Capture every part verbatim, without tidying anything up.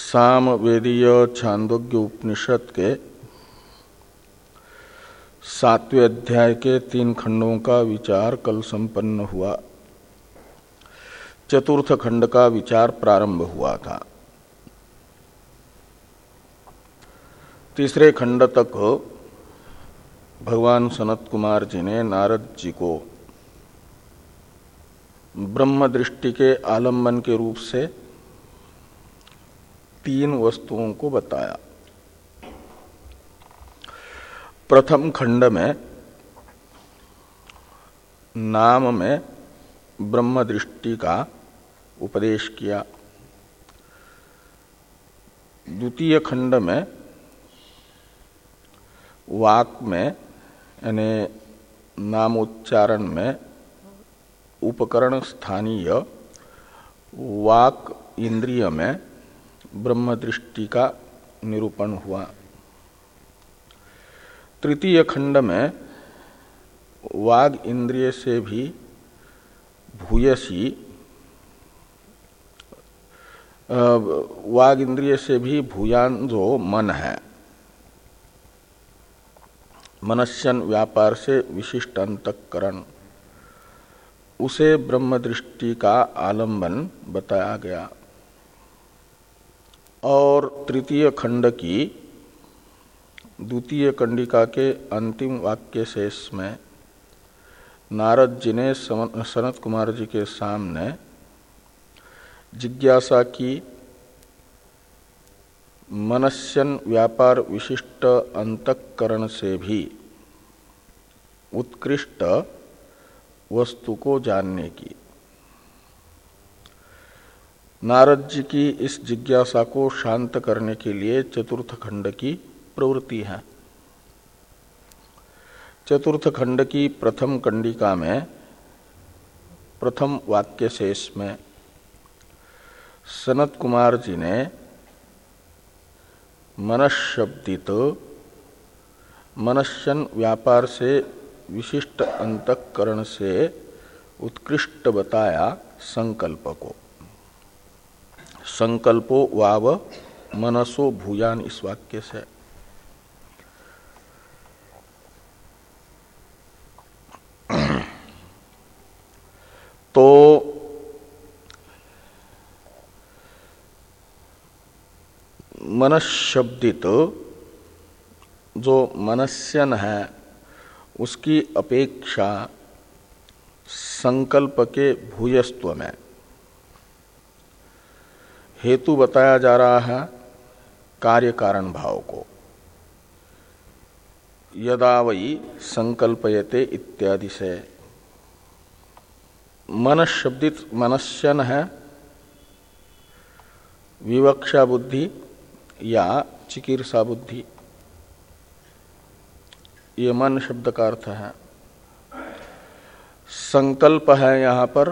सामवेदीय छांदोग्य उपनिषद के सातवें अध्याय के तीन खंडों का विचार कल संपन्न हुआ। चतुर्थ खंड का विचार प्रारंभ हुआ था। तीसरे खंड तक भगवान सनत कुमार जी ने नारद जी को ब्रह्म दृष्टि के आलंबन के रूप से तीन वस्तुओं को बताया। प्रथम खंड में नाम में ब्रह्म दृष्टि का उपदेश किया। द्वितीय खंड में वाक में यानी नामोच्चारण में उपकरण स्थानीय वाक इंद्रिय में ब्रह्म दृष्टि का निरूपण हुआ। तृतीय खंड में वाग इंद्रिय से भी भूयसी वाग इंद्रिय से भी भूयान जो मन है, मनस्यन व्यापार से विशिष्ट अंतःकरण, उसे ब्रह्म दृष्टि का आलंबन बताया गया। और तृतीय खंड की द्वितीय कंडिका के अंतिम वाक्य शेष में नारद जी ने सनत कुमार जी के सामने जिज्ञासा की मनस्यन व्यापार विशिष्ट अंतःकरण से भी उत्कृष्ट वस्तु को जानने की। नारद जी की इस जिज्ञासा को शांत करने के लिए चतुर्थ खंड की प्रवृत्ति है। चतुर्थ खंड की प्रथम कंडिका में प्रथम वाक्य शेष में सनत कुमार जी ने मनश्शब्दित मनस्यन व्यापार से विशिष्ट अंतःकरण से उत्कृष्ट बताया संकल्प को। संकल्पो वाव मनसो भूयान, इस वाक्य से तो मनश्शब्दित जो मनस्यन है उसकी अपेक्षा संकल्प के भूयस्त्व में हेतु बताया जा रहा है कार्य कारण भाव को। यदा वही संकल्पयते इत्यादि से मनश्शब्दित मनस्यन है विवक्षा बुद्धि या चिकीर्षा बुद्धि, ये मन शब्द का अर्थ है। संकल्प है यहाँ पर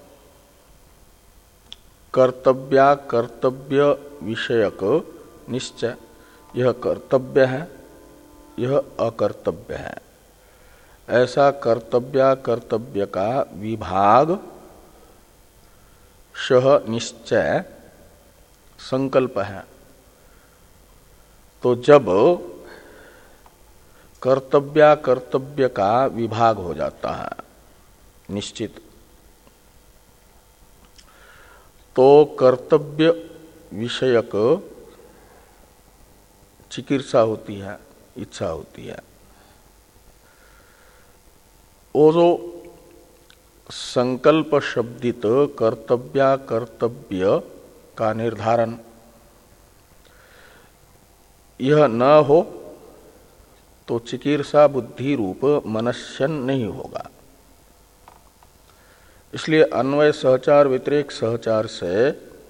कर्तव्या कर्तव्य विषयक निश्चय। यह कर्तव्य है, यह अकर्तव्य है, ऐसा कर्तव्या कर्तव्य का विभाग शह निश्चय संकल्प है। तो जब कर्तव्या कर्तव्य का विभाग हो जाता है निश्चित, तो कर्तव्य विषयक चिकित्सा होती है, इच्छा होती है। वो जो संकल्प शब्दित कर्तव्या कर्तव्य का निर्धारण यह न हो तो चिकीर्षा बुद्धि रूप मनस्यन नहीं होगा। इसलिए अन्वय सहचार व्यतिरेक सहचार से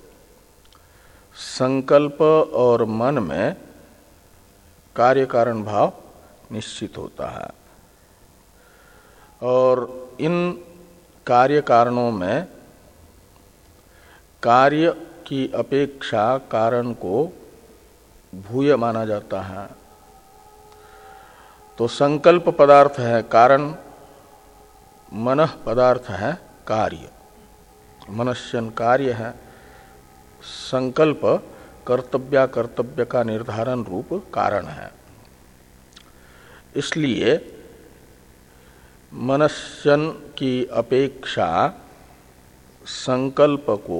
संकल्प और मन में कार्य कारण भाव निश्चित होता है। और इन कार्य कारणों में कार्य की अपेक्षा कारण को भूय माना जाता है। तो संकल्प पदार्थ है कारण, मनः पदार्थ है कार्य, मनस्यन कार्य है, संकल्प कर्तव्य कर्तव्य का निर्धारण रूप कारण है। इसलिए मनस्यन की अपेक्षा संकल्प को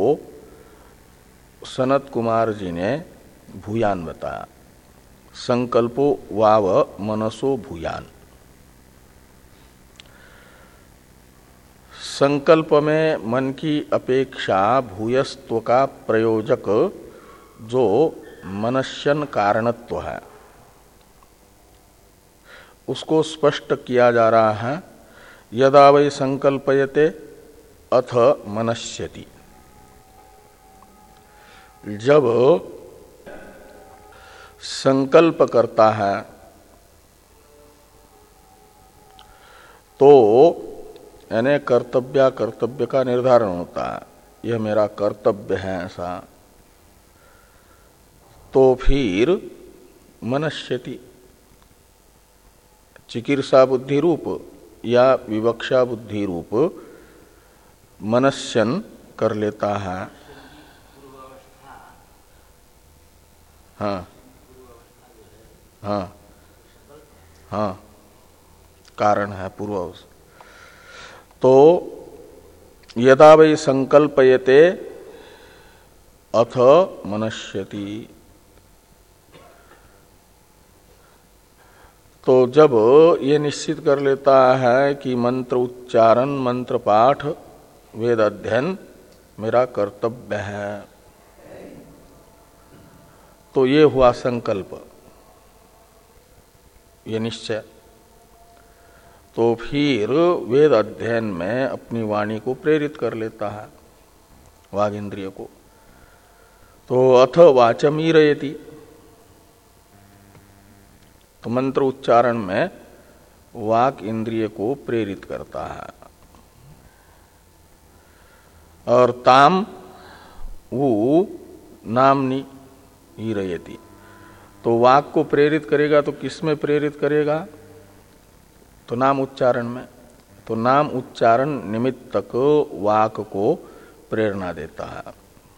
सनत कुमार जी ने भूयान बताया। संकल्पो वाव मनसो भूयान। संकल्प में मन की अपेक्षा भूयस्त्व का प्रयोजक जो मनस्यन कारणत्व है उसको स्पष्ट किया जा रहा है। यदा वै संकल्पयते अथ मनस्यति। जब संकल्प करता है तो यानी कर्तव्य कर्तव्य का निर्धारण होता है, यह मेरा कर्तव्य है ऐसा, तो फिर मनस्यति चिकीर्षा बुद्धि रूप या विवक्षा बुद्धि रूप मनस्यन कर लेता है। हाँ हाँ हाँ कारण है पूर्वावस्था। तो यदा वै संकल्पयते अथ मनस्यति। तो जब ये निश्चित कर लेता है कि मंत्र उच्चारण मंत्र पाठ वेद अध्ययन मेरा कर्तव्य है, तो ये हुआ संकल्प, ये निश्चय। तो फिर वेद अध्ययन में अपनी वाणी को प्रेरित कर लेता है, वाग इंद्रिय को। तो अथ वाचमीरयति, तो मंत्र उच्चारण में वाक इंद्रिय को प्रेरित करता है। और ताम वो नामनी ईरयति, तो वाक को प्रेरित करेगा तो किस में प्रेरित करेगा? तो नाम उच्चारण में। तो नाम उच्चारण निमित्तक वाक को प्रेरणा देता है।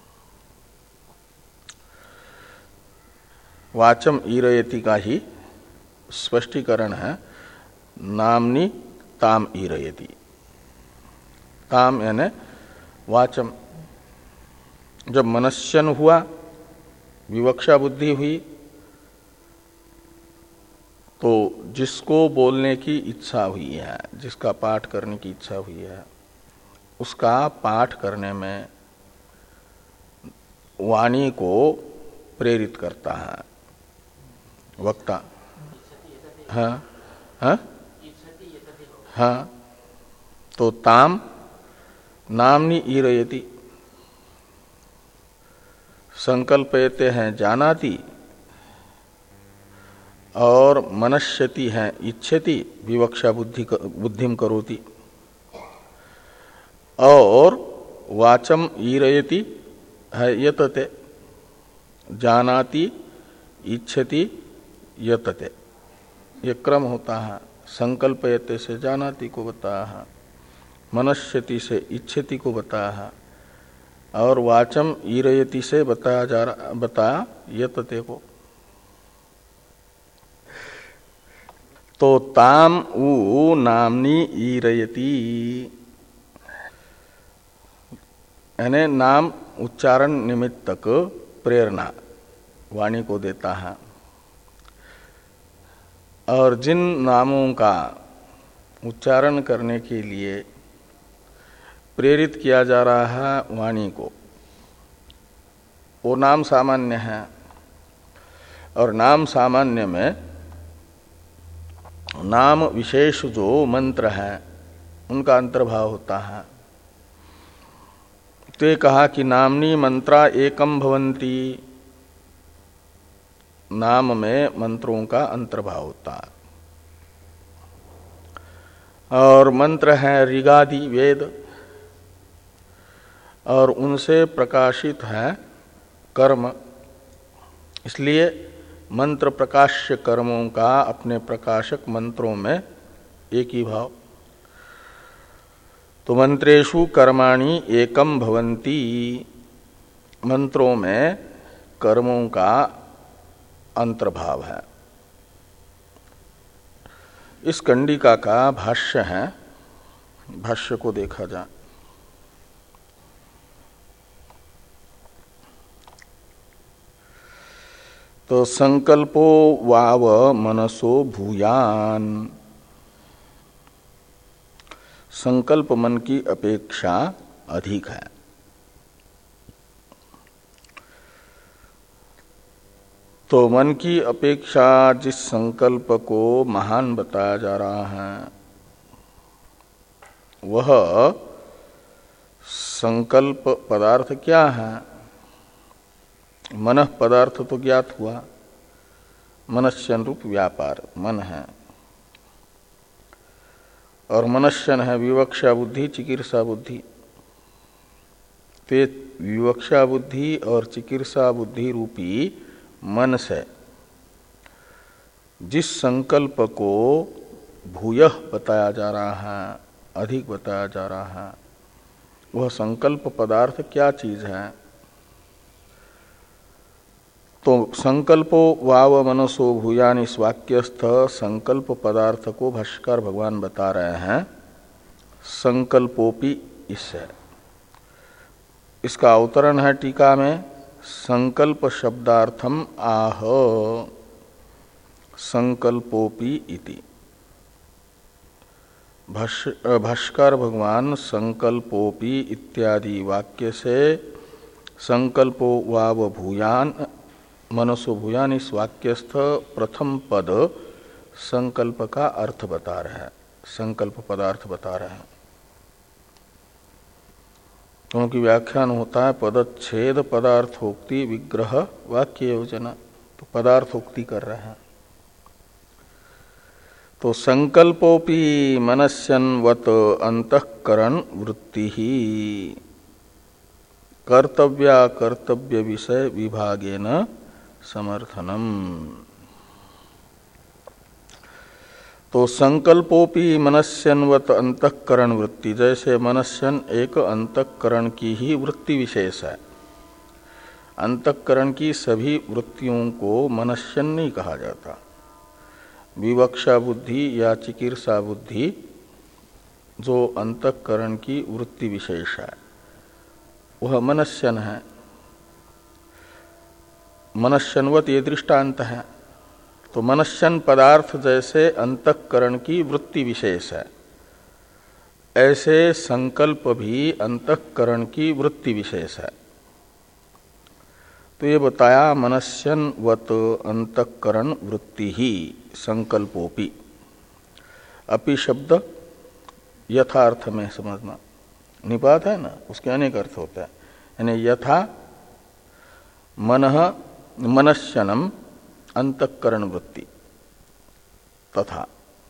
वाचम ईरयति का ही स्पष्टीकरण है नामनी ताम ईरयति। ताम यानी वाचम। जब मनस्यन हुआ, विवक्षा बुद्धि हुई, तो जिसको बोलने की इच्छा हुई है, जिसका पाठ करने की इच्छा हुई है, उसका पाठ करने में वाणी को प्रेरित करता है वक्ता। हाँ हाँ हाँ। तो ताम नामनी ईरयति, संकल्पयते हैं जानाति, और मनस्यति है इच्छति, विवक्षा बुद्धि बुद्धिम करोति। और वाचम ईरयति है यतते, जानाति इच्छति यतते, ये क्रम होता है। संकल्पयते से जानाति को बताया है, मनस्यति से इच्छति को बताया है, और वाचम ईरयति से बताया जा रहा बताया यतते को। तो ताम उ नामनी ईरयति, यानी नाम उच्चारण निमित्तक प्रेरणा वाणी को देता है। और जिन नामों का उच्चारण करने के लिए प्रेरित किया जा रहा है वाणी को, वो नाम सामान्य है। और नाम सामान्य में नाम विशेष जो मंत्र है उनका अंतर्भाव होता है। तो ये कहा कि नामनी मंत्रा एकम भवंती, नाम में मंत्रों का अंतर्भाव होता है। और मंत्र है ऋगादि वेद, और उनसे प्रकाशित है कर्म। इसलिए मंत्र प्रकाश्य कर्मों का अपने प्रकाशक मंत्रों में एक ही भाव। तो मंत्रेषु कर्माणि एकम भवंती, मंत्रों में कर्मों का अंतर्भाव है। इस कंडिका का भाष्य है, भाष्य को देखा जाए। तो संकल्पो वाव मनसो भूयान, संकल्प मन की अपेक्षा अधिक है। तो मन की अपेक्षा जिस संकल्प को महान बताया जा रहा है वह संकल्प पदार्थ क्या है? मनः पदार्थ तो ज्ञात हुआ, मनस्यन रूप व्यापार मन है, और मनस्यन है विवक्षा बुद्धि चिकीर्षा बुद्धि। ते विवक्षा बुद्धि और चिकीर्षा बुद्धि रूपी मन से जिस संकल्प को भूयः बताया जा रहा है, अधिक बताया जा रहा है, वह संकल्प पदार्थ क्या चीज है? तो संकल्पो वाव मनसो भूयान, इस वाक्यस्थ संकल्प पदार्थ को भाष्यकार भगवान बता रहे हैं संकल्पोपि इससे। इसका अवतरण है टीका में, संकल्प शब्दार्थम आह संकल्पोपि इति। भाष्यकार भगवान संकल्पोपि इत्यादि वाक्य से संकल्पो वाव भूयान मनसो भूयान, इस वाक्यस्थ प्रथम पद संकल्प का अर्थ बता रहे हैं, संकल्प पदार्थ बता रहे हैं। क्योंकि व्याख्यान होता है पदच्छेद पदार्थोक्ति विग्रह वाक्य योजना, तो पदार्थोक्ति कर रहे हैं। तो संकल्पोपि मनस्यन्वत अंतःकरण वृत्ति ही कर्तव्या कर्तव्य विषय विभागेन समर्थनम। तो संकल्पोपि मनस्यन्वत अंतःकरण वृत्ति, जैसे मनस्यन एक अंतःकरण की ही वृत्ति विशेष है। अंतःकरण की सभी वृत्तियों को मनस्यन नहीं कहा जाता। विवक्षा बुद्धि या चिकीर्षा बुद्धि जो अंतःकरण की वृत्ति विशेष है वह मनस्यन है। मनस्यन्वत ये दृष्टांत है। तो मनस्यन पदार्थ जैसे अंतःकरण की वृत्ति विशेष है, ऐसे संकल्प भी अंतःकरण की वृत्ति विशेष है। तो ये बताया मनस्यन्वत अंतःकरण वृत्ति ही संकल्पोपि। अपि शब्द यथार्थ में समझना, निपात है ना, उसके अनेक अर्थ होता है। यानी यथा मनः मनस्यनम अंतःकरण वृत्ति तथा,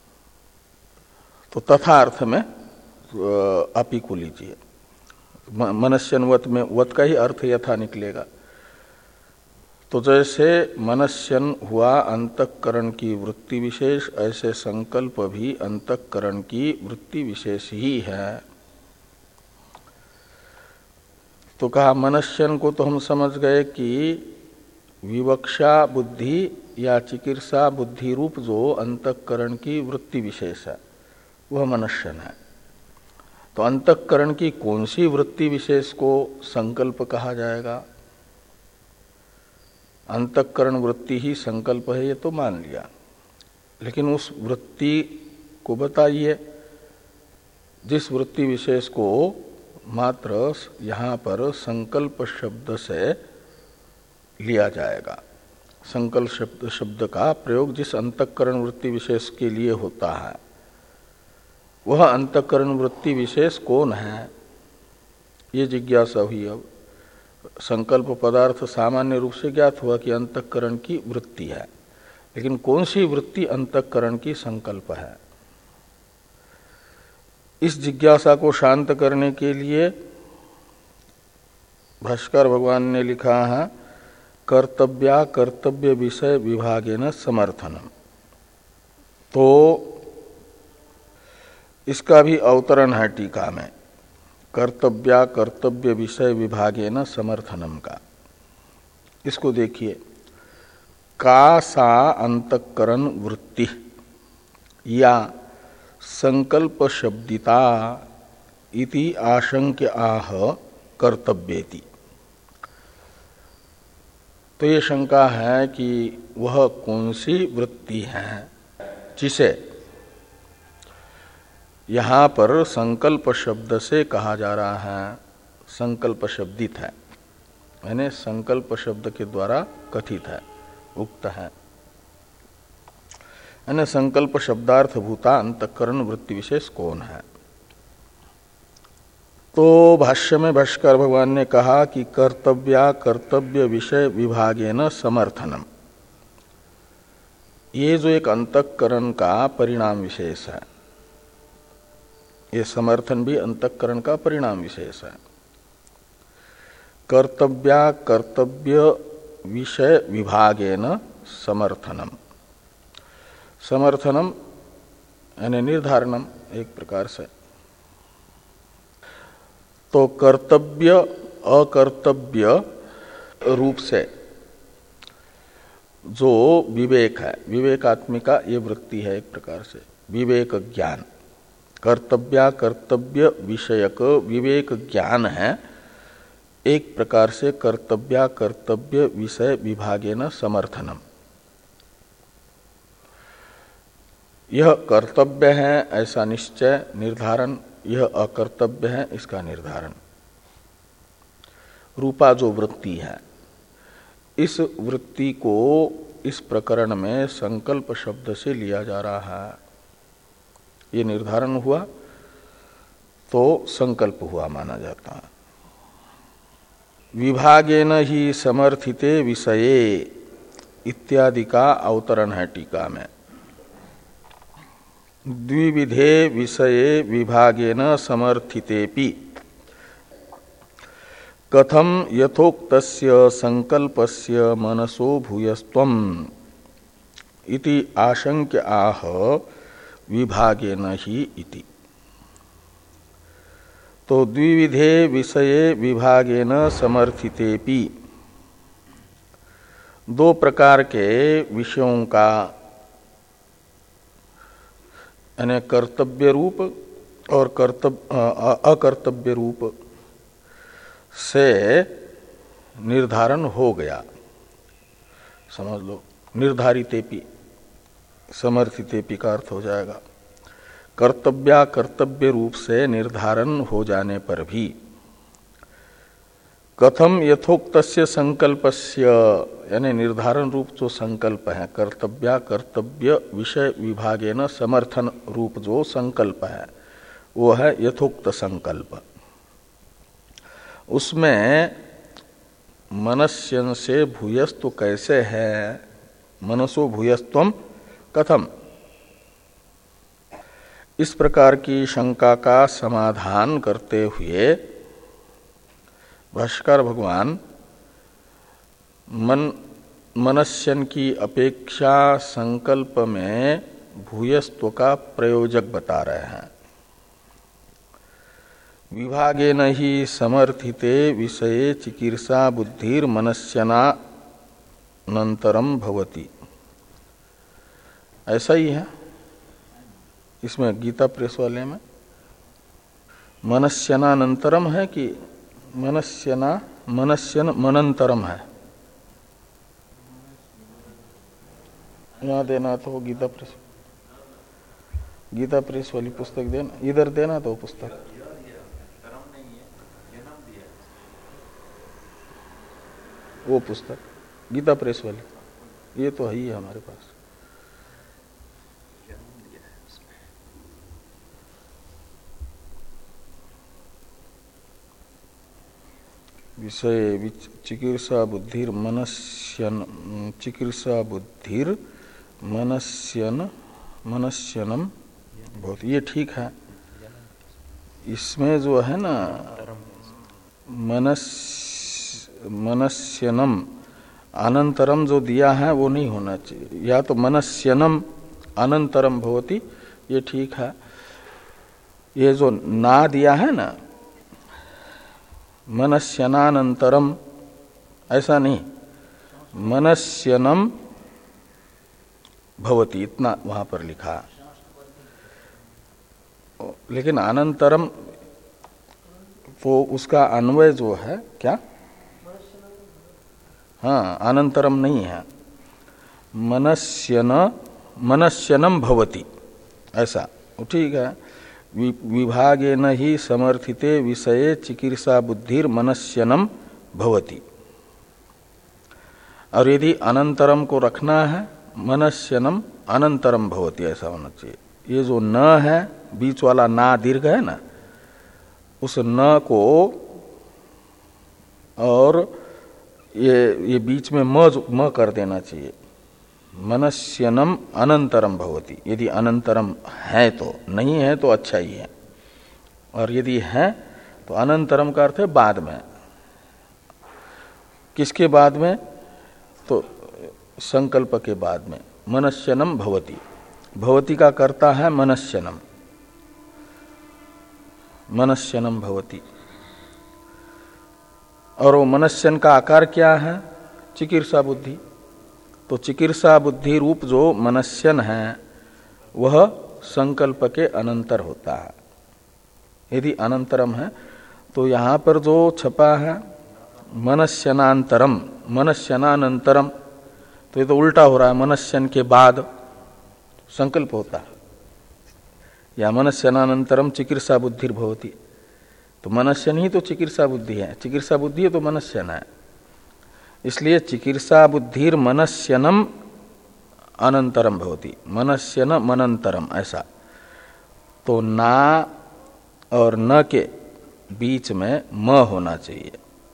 तो तथा अर्थ में अपि को लीजिए। मनस्यनवत में वत का ही अर्थ यथा निकलेगा। तो जैसे मनस्यन हुआ अंतःकरण की वृत्ति विशेष, ऐसे संकल्प भी अंतःकरण की वृत्ति विशेष ही है। तो कहा मनस्यन को तो हम समझ गए कि विवक्षा बुद्धि या चिकीर्षा बुद्धि रूप जो अंतःकरण की वृत्ति विशेष है वह मनस्यन है। तो अंतःकरण की कौन सी वृत्ति विशेष को संकल्प कहा जाएगा? अंतःकरण वृत्ति ही संकल्प है ये तो मान लिया, लेकिन उस वृत्ति को बताइए जिस वृत्ति विशेष को मात्र यहाँ पर संकल्प शब्द से लिया जाएगा। संकल्प शब्द शब्द का प्रयोग जिस अंतःकरण वृत्ति विशेष के लिए होता है वह अंतःकरण वृत्ति विशेष कौन है, ये जिज्ञासा हुई। अब संकल्प पदार्थ सामान्य रूप से ज्ञात हुआ कि अंतःकरण की वृत्ति है, लेकिन कौन सी वृत्ति अंतःकरण की संकल्प है, इस जिज्ञासा को शांत करने के लिए भाष्कर भगवान ने लिखा है कर्तव्या कर्तव्य विषय विभागेन समर्थनम। तो इसका भी अवतरण है टीका में, कर्तव्या कर्तव्य विषय विभागेन समर्थनम का। इसको देखिए, का सा अंतःकरण वृत्ति या संकल्प शब्दिता इति आशंक्य आह कर्तव्येति। तो ये शंका है कि वह कौन सी वृत्ति है जिसे यहाँ पर संकल्प शब्द से कहा जा रहा है, संकल्प शब्दित है, यानी संकल्प शब्द के द्वारा कथित है, उक्त है, यानी संकल्प शब्दार्थ भूता अंतःकरण वृत्ति विशेष कौन है। तो भाष्य में भाष्कर भगवान ने कहा कि कर्तव्या कर्तव्य विषय विभागेन समर्थनम, ये जो एक अंतःकरण का परिणाम विशेष है, ये समर्थन भी अंतःकरण का परिणाम विशेष है। कर्तव्या कर्तव्य विषय विभागेन समर्थनम, समर्थनम यानी निर्धारणम एक प्रकार से। तो कर्तव्य अकर्तव्य रूप से जो विवेक है, विवेकात्मिका ये वृत्ति है एक प्रकार से, विवेक ज्ञान, कर्तव्या कर्तव्य विषयक विवेक ज्ञान है एक प्रकार से कर्तव्या कर्तव्य विषय विभागेन समर्थनम। यह कर्तव्य है ऐसा निश्चय निर्धारण, यह अकर्तव्य है इसका निर्धारण, रूपा जो वृत्ति है, इस वृत्ति को इस प्रकरण में संकल्प शब्द से लिया जा रहा है। ये निर्धारण हुआ तो संकल्प हुआ माना जाता है। विभागेन ही समर्थिते विषये इत्यादि का अवतरण है टीका में। द्विविधे विषये विभागेन समर्थितेपि कथम यथोक्तस्य संकल्पस्य मनसो भूयस्त्वम इति आशंक्य आह विभागेन ही इति। तो द्विविधे विषये विभागेन समर्थितेपि, दो प्रकार के विषयों का यानी कर्तव्य रूप और कर्तव्य अकर्तव्य रूप से निर्धारण हो गया, समझ लो, निर्धारितेपि समर्थितेपि का अर्थ हो जाएगा। कर्तव्या कर्तव्य रूप से निर्धारण हो जाने पर भी कथम यथोक्तस्य संकल्पस्य यानी निर्धारण रूप जो संकल्प है, कर्तव्या कर्तव्य विषय विभागेन समर्थन रूप जो संकल्प है वो है यथोक्त संकल्प। उसमें मनस्यन से भूयस्तु कैसे है, मनसो भूयस्त्वम कथम, इस प्रकार की शंका का समाधान करते हुए भाष्कर भगवान मन मनस्यन की अपेक्षा संकल्प में भूयस्त्व का प्रयोजक बता रहे हैं। विभागेन ही समर्थिते विषये चिकीर्षा बुद्धिर मनस्यनानंतरम भवति, ऐसा ही है इसमें गीता प्रेस वाले में। मनस्यनानंतरम है कि मनस्यना मनस्यन मनंतरम है, यहाँ देना तो गीता प्रेस, गीता प्रेस वाली पुस्तक देना, इधर देना तो पुस्तक वो पुस्तक गीता प्रेस वाली, ये तो है ही है हमारे पास। विषय चिकीर्षा बुद्धिर मनस्यन चिकीर्षा बुद्धिर मनस्यन मनस्यनम बहुत, ये ठीक है। इसमें जो है ना मनस मनस्यनम अनंतरम जो दिया है वो नहीं होना चाहिए, या तो मनस्यनम अनंतरम भवति, ये ठीक है। ये जो ना दिया है ना मनस्यनानंतरम, ऐसा नहीं, मनस्यनम भवति, इतना वहां पर लिखा। लेकिन अनंतरम तो उसका अन्वय जो है क्या, हाँ अनंतरम नहीं है, मनस्यन मनस्यनम भवति ऐसा ठीक है। विभागेन ही समर्थिते विषये चिकीर्षा बुद्धिर मनस्यनम भवति। और यदि अनंतरम को रखना है मनस्यनम अनंतरम भवति ऐसा होना चाहिए। ये जो न है बीच वाला ना दीर्घ है ना, उस न को और ये ये बीच में म म कर देना चाहिए। मनस्यनम अनंतरम भवति, यदि अनंतरम है तो, नहीं है तो अच्छा ही है, और यदि है तो अनंतरम का अर्थ है बाद में। किसके बाद में, तो संकल्प के बाद में। मनस्यनम भवति, भवति का कर्ता है मनस्यनम, मनस्यनम भवति। और वो मनस्यन का आकार क्या है, चिकीर्षा बुद्धि। तो चिकीर्षा बुद्धि रूप जो मनस्यन है वह संकल्प के अनंतर होता है। यदि अनंतरम है तो यहां पर जो छपा है मनस्यनांतरम, मनस्यनानंतरम, तो ये तो उल्टा हो रहा है, मनस्यन के बाद संकल्प होता है। या मनस्यनानंतरम चिकीर्षा बुद्धिर भवति, तो मनस्यन ही तो चिकीर्षा बुद्धि है, चिकीर्षा बुद्धि है तो मनस्यन है। इसलिए चिकीर्षा बुद्धिर मनस्यनम अनंतरम भवति, मनस्यन मनंतरम ऐसा। तो ना और न के बीच में म होना चाहिए,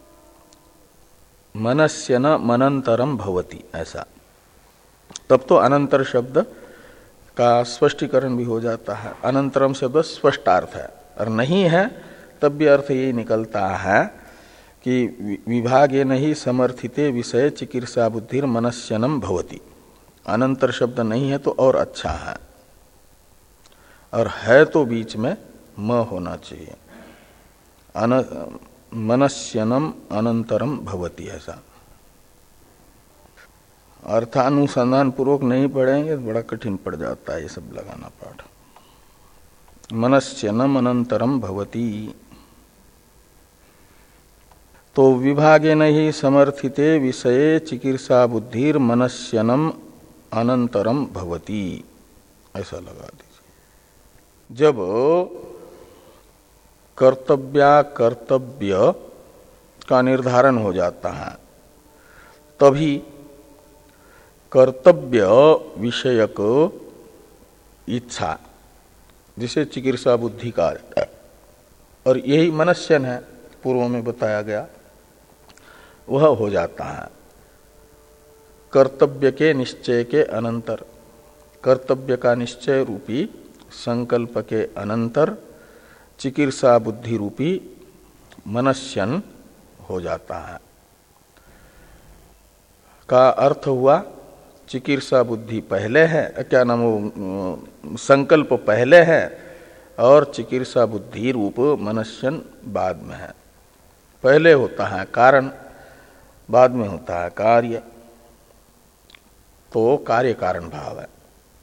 मनस्यन मनंतरम भवति ऐसा। तब तो अनंतर शब्द का स्पष्टीकरण भी हो जाता है। अनंतरम शब्द स्पष्टार्थ है, और नहीं है तब भी अर्थ यही निकलता है कि विभागे नहीं समर्थिते विषय चिकीर्षा बुद्धिर मनस्यनम भवति। अनंतर शब्द नहीं है तो और अच्छा है, और है तो बीच में म होना चाहिए। अन मनस्यनम अनंतरम भवति ऐसा। अर्थानुसंधान पूर्वक नहीं पढ़ेंगे तो बड़ा कठिन पड़ जाता है ये सब लगाना पाठ। मनस्यनम अनंतरम भवति, तो विभागे नहीं समर्थिते विषये चिकीर्षा बुद्धिर मनस्यनम अनंतरम भवति ऐसा लगा दीजिए। जब कर्तव्या कर्तव्य का निर्धारण हो जाता है तभी कर्तव्य विषयक इच्छा, जिसे चिकीर्षा बुद्धि का, और यही मनस्यन है पूर्व में बताया गया, वह हो जाता है कर्तव्य के निश्चय के अनंतर। कर्तव्य का निश्चय रूपी संकल्प के अनंतर चिकीर्षा बुद्धि रूपी मनस्यन हो जाता है। का अर्थ हुआ चिकीर्षा बुद्धि पहले है, क्या नाम वो संकल्प पहले है, और चिकीर्षा बुद्धि रूप मनस्यन बाद में है। पहले होता है कारण, बाद में होता है कार्य, तो कार्य कारण भाव है।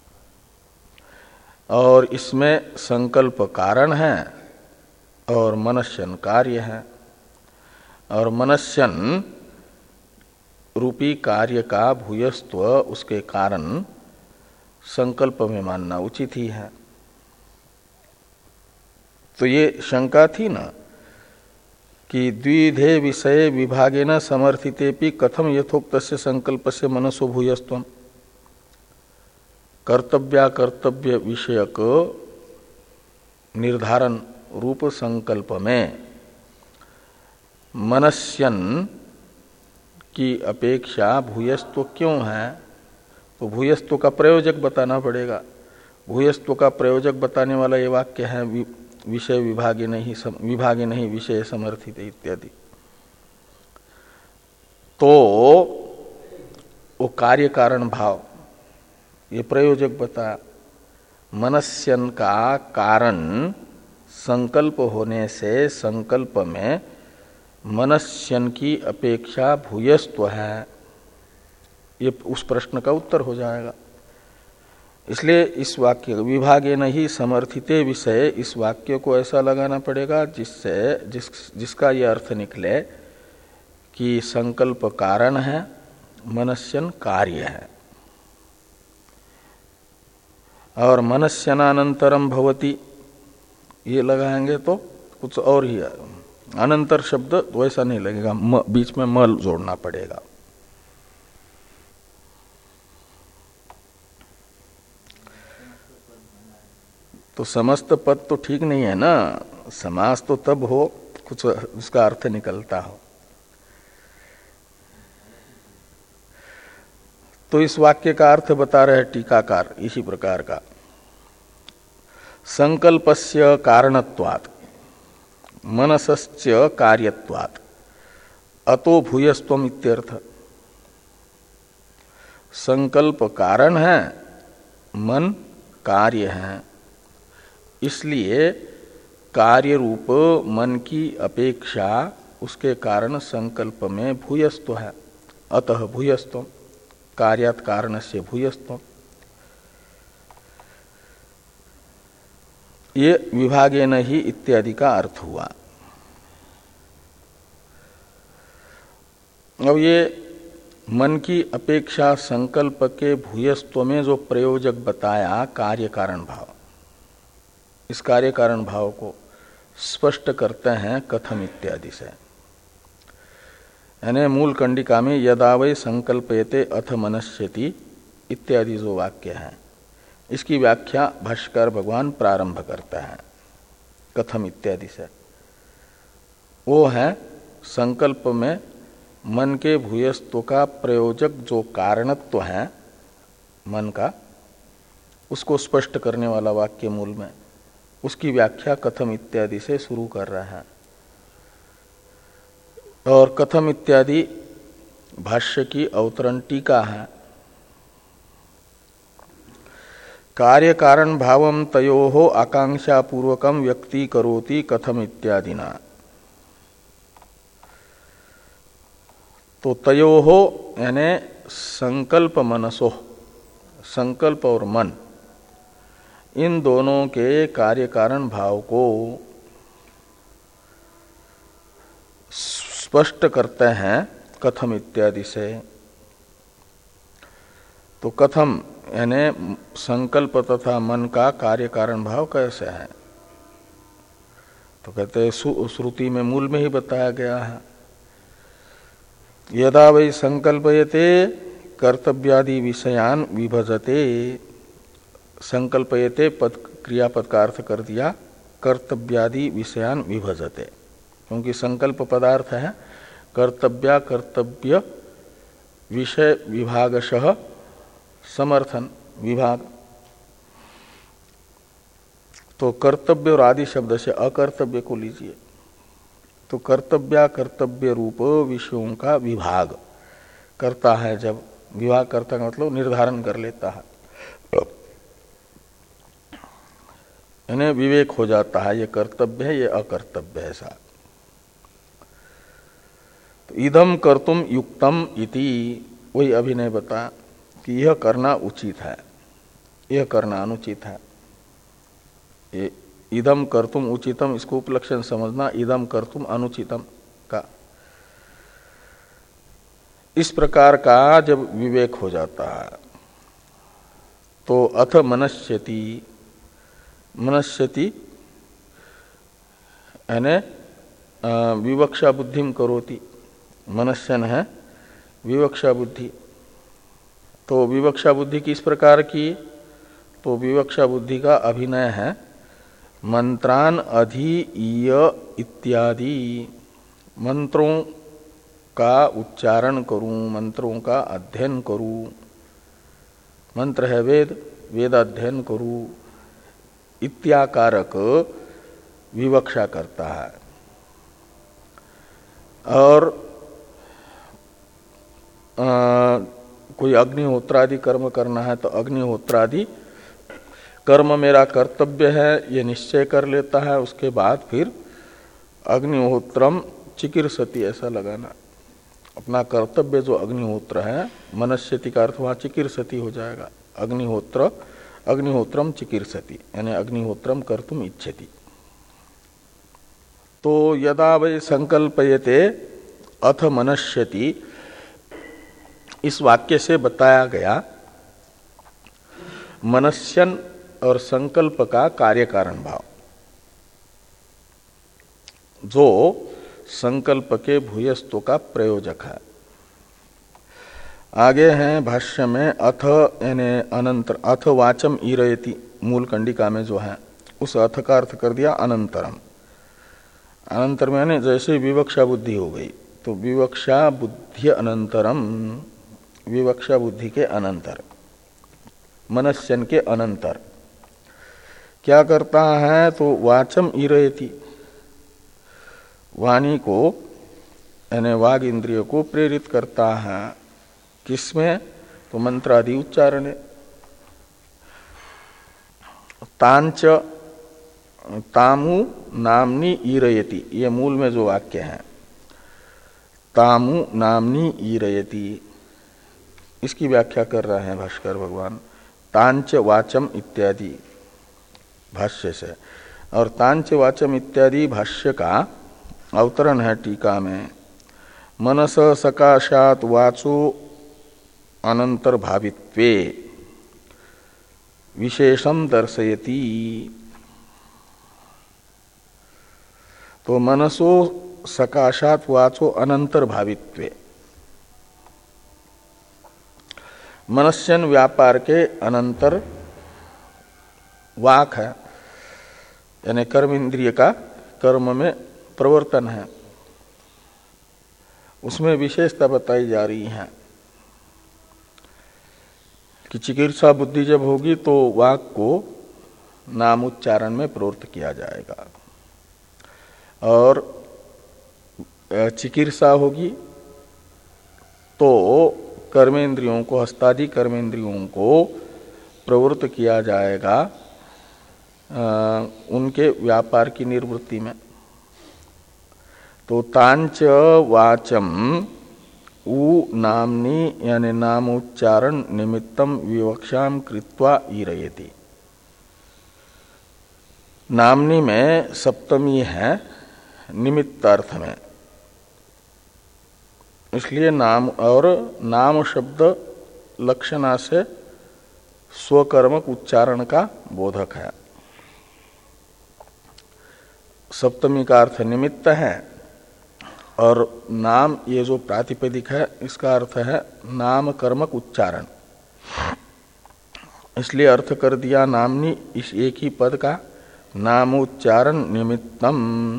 और इसमें संकल्प कारण है और मनस्यन कार्य है, और मनस्यन रूपी कार्य का भूयस्त्व उसके कारण संकल्प में मानना उचित ही है। तो ये शंका थी ना कि द्विधे विषय विभागेन समर्थितेपि कथम यथोक्तस्य संकल्पस्य मनसो भूयस्त्वम्। कर्तव्या कर्तव्य विषयक निर्धारण रूप संकल्प में मनस्यन की अपेक्षा भूयस्त्व क्यों है, तो भूयस्त्व का प्रयोजक बताना पड़ेगा। भूयस्त्व का प्रयोजक बताने वाला ये वाक्य है विषय विभागे नहीं सम, विभागे नहीं विषय समर्थित इत्यादि। तो वो कार्य कारण भाव ये प्रयोजक बता। मनस्यन का कारण संकल्प होने से संकल्प में मनस्यन की अपेक्षा भूयस्त्व है, ये उस प्रश्न का उत्तर हो जाएगा। इसलिए इस वाक्य विभागे नहीं समर्थिते विषय, इस वाक्य को ऐसा लगाना पड़ेगा जिससे जिस जिसका ये अर्थ निकले कि संकल्प कारण है, मनस्यन कार्य है, और मनस्यनानंतरम भवति ये लगाएंगे तो कुछ और ही है। अनंतर शब्द वैसा नहीं लगेगा, म, बीच में मल जोड़ना पड़ेगा। तो समस्त पद तो ठीक नहीं है ना, समास तो तब हो कुछ उसका अर्थ निकलता हो। तो इस वाक्य का अर्थ बता रहे टीकाकार इसी प्रकार का, संकल्पस्य कारणत्वात् मनसस्य कार्यत्वात् अतो भूयस्त्वम इत्यर्थ। संकल्प कारण है, मन कार्य है, इसलिए कार्य रूप मन की अपेक्षा उसके कारण संकल्प में भूयस्त्व है। अतः भूयस्त्वम कार्यात् कारणस्य भूयस्त्वम। ये विभागेन ही इत्यादि का अर्थ हुआ। अब ये मन की अपेक्षा संकल्प के भूयस्त्व में जो प्रयोजक बताया कार्य कारण भाव, इस कार्य कारण भाव को स्पष्ट करते हैं कथम इत्यादि से। यानी मूल कंडिका में यदा वै संकल्पयते अथ मनस्यति इत्यादि जो वाक्य है, इसकी व्याख्या भाष्यकार भगवान प्रारंभ करता है कथम इत्यादि से। वो है संकल्प में मन के भूयस्त्व का प्रयोजक जो कारणत्व है मन का, उसको स्पष्ट करने वाला वाक्य मूल में, उसकी व्याख्या कथम इत्यादि से शुरू कर रहा है। और कथम इत्यादि भाष्य की अवतरण टीका है। कार्य कारण भावम तयोहो आकांक्षा पूर्वकम व्यक्ति करोति कथम इत्यादिना। तो तयोहो यानी संकल्प मनसो, संकल्प और मन, इन दोनों के कार्य कारण भाव को स्पष्ट करते हैं कथम इत्यादि से। तो कथम यानी संकल्प तथा मन का कार्य कारण भाव कैसे है, तो कहते हैं श्रुति में मूल में ही बताया गया है। यदा वै संकल्पयते कर्तव्यादि विषयान विभजते, संकल्पयते पद क्रियापद का अर्थ कर दिया कर्तव्यादि विषयान विभजते, क्योंकि संकल्प पदार्थ है कर्तव्या कर्तव्य विषय विभागशः समर्थन विभाग। तो कर्तव्य और आदि शब्द से अकर्तव्य को लीजिए, तो कर्तव्या कर्तव्य रूप विषयों का विभाग करता है। जब विभाग करता है मतलब निर्धारण कर लेता है, यानी विवेक हो जाता है, ये कर्तव्य है ये अकर्तव्य है। सा तो इदम कर्तुम युक्तम इति, वही अभिनय बता कि यह करना उचित है, यह करना अनुचित है। ये इदम कर्तुम उचितम, इसको उपलक्षण समझना, इदम कर्तुम अनुचितम का। इस प्रकार का जब विवेक हो जाता है तो अथ मनस्यति, मनस्यति यानी विवक्षा बुद्धिम करोति, मनस्यन है विवक्षा बुद्धि। तो विवक्षा बुद्धि किस प्रकार की, तो विवक्षा बुद्धि का अभिनय है मंत्रान अधीय इत्यादि, मंत्रों का उच्चारण करूं, मंत्रों का अध्ययन करूं, मंत्र है वेद, वेदाध्ययन करूं, इत्याकारक विवक्षा करता है। और आ, कोई अग्निहोत्रादि कर्म करना है तो अग्निहोत्रादि कर्म मेरा कर्तव्य है ये निश्चय कर लेता है। उसके बाद फिर अग्निहोत्रम चिकीर्षति ऐसा लगाना, अपना कर्तव्य जो अग्निहोत्र है, मनस्यति का अर्थ वहाँ चिकीर्षति हो जाएगा। अग्निहोत्र अग्निहोत्रम चिकीर्षति यानी अग्निहोत्रम कर्तुम इच्छति। तो यदा वै संकल्पयते अथ मनस्यति, इस वाक्य से बताया गया मनस्यन और संकल्प का कार्य कारण भाव, जो संकल्प के भूयस्तों का प्रयोजक है। आगे हैं भाष्य में अथ यानी अनंतर, अथ वाचम ईरयति मूल कंडिका में जो है उस अथ का अर्थ कर दिया अनंतरम। अनंतर में यानी जैसे विवक्षा बुद्धि हो गई तो विवक्षा बुद्धि अनंतरम, विवक्षा बुद्धि के अनंतर, मनस्यन के अनंतर क्या करता है, तो वाचम ईरयति, वाणी को यानी वाग इंद्रिय को प्रेरित करता है। किसमें, तो मंत्रादि उच्चारण। तांच तामु नामनी ईरयति, ये मूल में जो वाक्य है, तामु नामनी ईरयति, इसकी व्याख्या कर रहे हैं भाष्कर भगवान। तांच वाचम इत्यादि भाष्य से, और तांच वाचम इत्यादि भाष्य का अवतरण है टीका में। मनस सकाशात वाचो अनंतर भावित्वे विशेषम दर्शयति। तो मनसो सकाशात वाचो अनंतर भावित्वे, मनस्यन व्यापार के अनंतर वाक है, यानी कर्म इंद्रिय का कर्म में प्रवर्तन है, उसमें विशेषता बताई जा रही है कि चिकित्सा बुद्धि जब होगी तो वाक को नाम उच्चारण में प्रवृत्त किया जाएगा, और चिकित्सा होगी तो कर्मेंद्रियों को, हस्तादि कर्मेंद्रियों को प्रवृत्त किया जाएगा आ, उनके व्यापार की निवृत्ति में। तो तांच वाचम उ नामनी यानी नामोच्चारण निमित्तम विवक्षाम कृत्वा ईरयति। नामनी में सप्तमी है निमित्त अर्थ में, इसलिए नाम, और नाम शब्द लक्षणा से स्वकर्मक उच्चारण का बोधक है। सप्तमी का अर्थ निमित्त है, और नाम ये जो प्रातिपदिक है इसका अर्थ है नाम कर्मक उच्चारण, इसलिए अर्थ कर दिया नामनी इस एक ही पद का नामोच्चारण निमित्तम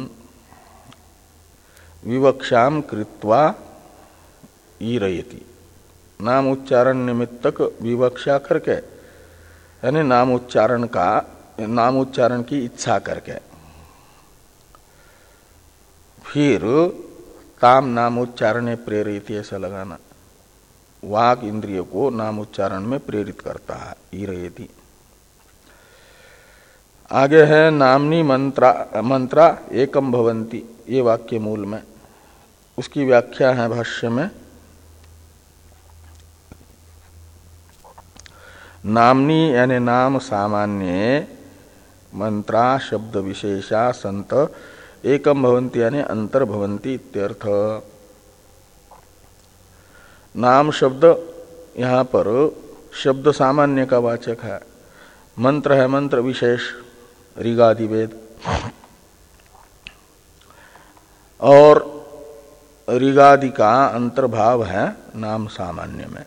विवक्षाम कृत्वा ईरयति। नाम उच्चारण निमित्तक विवक्षा करके, यानी नाम उच्चारण का, नाम उच्चारण की इच्छा करके, फिर ताम नामोच्चारण प्रेरित, ऐसा लगाना, वाक इंद्रिय को नामोच्चारण में प्रेरित करता है ईरयति। आगे है नामनी मंत्रा मंत्रा एकम भवंती, ये वाक्य मूल में, उसकी व्याख्या है भाष्य में। नामनी यानी नाम सामान्य, मंत्रा शब्द विशेषा संत, एकम भवंती यानी अंतर भवंती इत्यर्थ। नाम शब्द यहाँ पर शब्द सामान्य का वाचक है, मंत्र है मंत्र विशेष ऋगादि वेद, और ऋगादि का अंतर्भाव है नाम सामान्य में।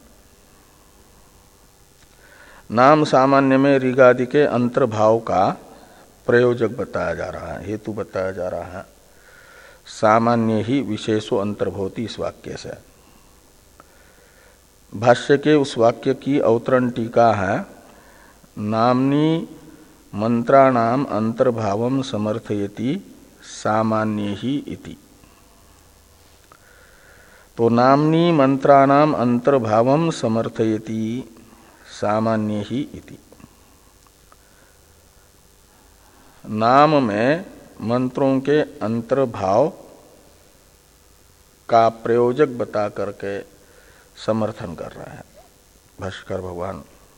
नाम सामान्य में ऋगादि के अंतर्भाव का प्रयोजक बताया जा रहा है, हेतु बताया जा रहा है। सामान्य ही विशेषो अंतर्भवति, इस वाक्य से। भाष्य के उस वाक्य की अवतरण टीका है, नामनी मंत्राणाम अंतर्भावम समर्थयति सामान्य ही इति। तो नामनी मंत्राणाम अंतर्भावम समर्थयति सामान्य ही इति। नाम में मंत्रों के अंतर्भाव का प्रयोजक बता करके समर्थन कर रहे हैं भाष्कर भगवान।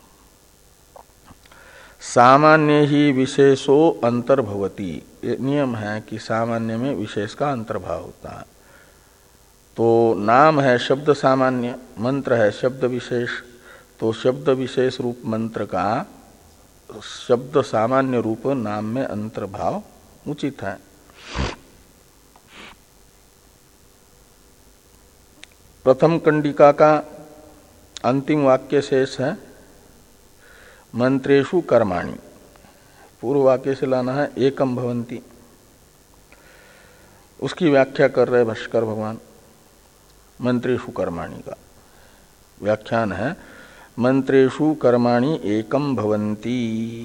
सामान्य ही विशेषो अंतर्भवती, ये नियम है कि सामान्य में विशेष का अंतर्भाव होता है। तो नाम है शब्द सामान्य, मंत्र है शब्द विशेष, तो शब्द विशेष रूप मंत्र का शब्द सामान्य रूप नाम में अंतर्भाव उचित है। प्रथम कंडिका का अंतिम वाक्य शेष है मंत्रेषु कर्माणि। पूर्व वाक्य से लाना है एकम भवन्ति, उसकी व्याख्या कर रहे भाष्कर भगवान। मंत्रेषु कर्माणि का व्याख्यान है मंत्रेषु कर्माणि एकम भवन्ति।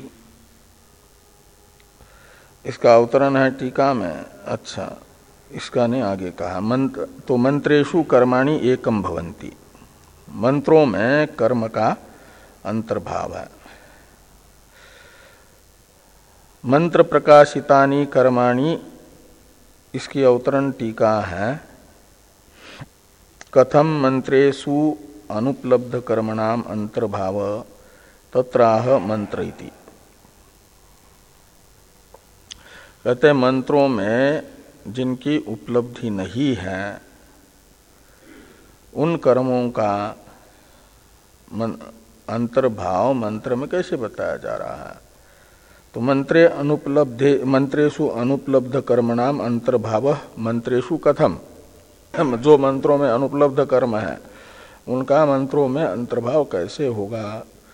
इसका अवतरण है टीका में। अच्छा, इसका ने आगे कहा मंत्र, तो मंत्रेषु कर्माणि एकम भवन्ति, मंत्रों में कर्म का अंतर्भाव है। मंत्र प्रकाशितानि कर्माणि, इसकी अवतरण टीका है कथम मंत्रेषु अनुपलब्ध कर्मणाम अंतर्भाव तत्राह मंत्र इति। कहते मंत्रों में जिनकी उपलब्धि नहीं है उन कर्मों का अंतर्भाव मंत्र में कैसे बताया जा रहा है। तो मंत्रे अनुपलब्धे मंत्रेषु अनुपलब्ध कर्मणाम अंतर्भाव मंत्रेषु कथम, जो मंत्रों में अनुपलब्ध कर्म है उनका मंत्रों में अंतर्भाव कैसे होगा।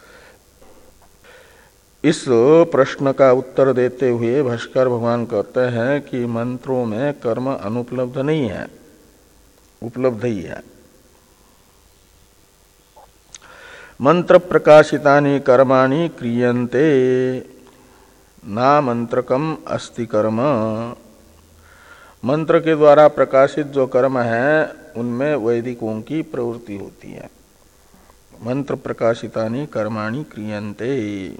इस प्रश्न का उत्तर देते हुए भाष्कर भगवान कहते हैं कि मंत्रों में कर्म अनुपलब्ध नहीं है, उपलब्ध ही है। मंत्र प्रकाशितानि कर्माणि क्रियन्ते ना मंत्रकम अस्ति कर्म। मंत्र के द्वारा प्रकाशित जो कर्म है उनमें वैदिकों की प्रवृत्ति होती है। मंत्र प्रकाशितानि कर्माणि क्रियन्ते,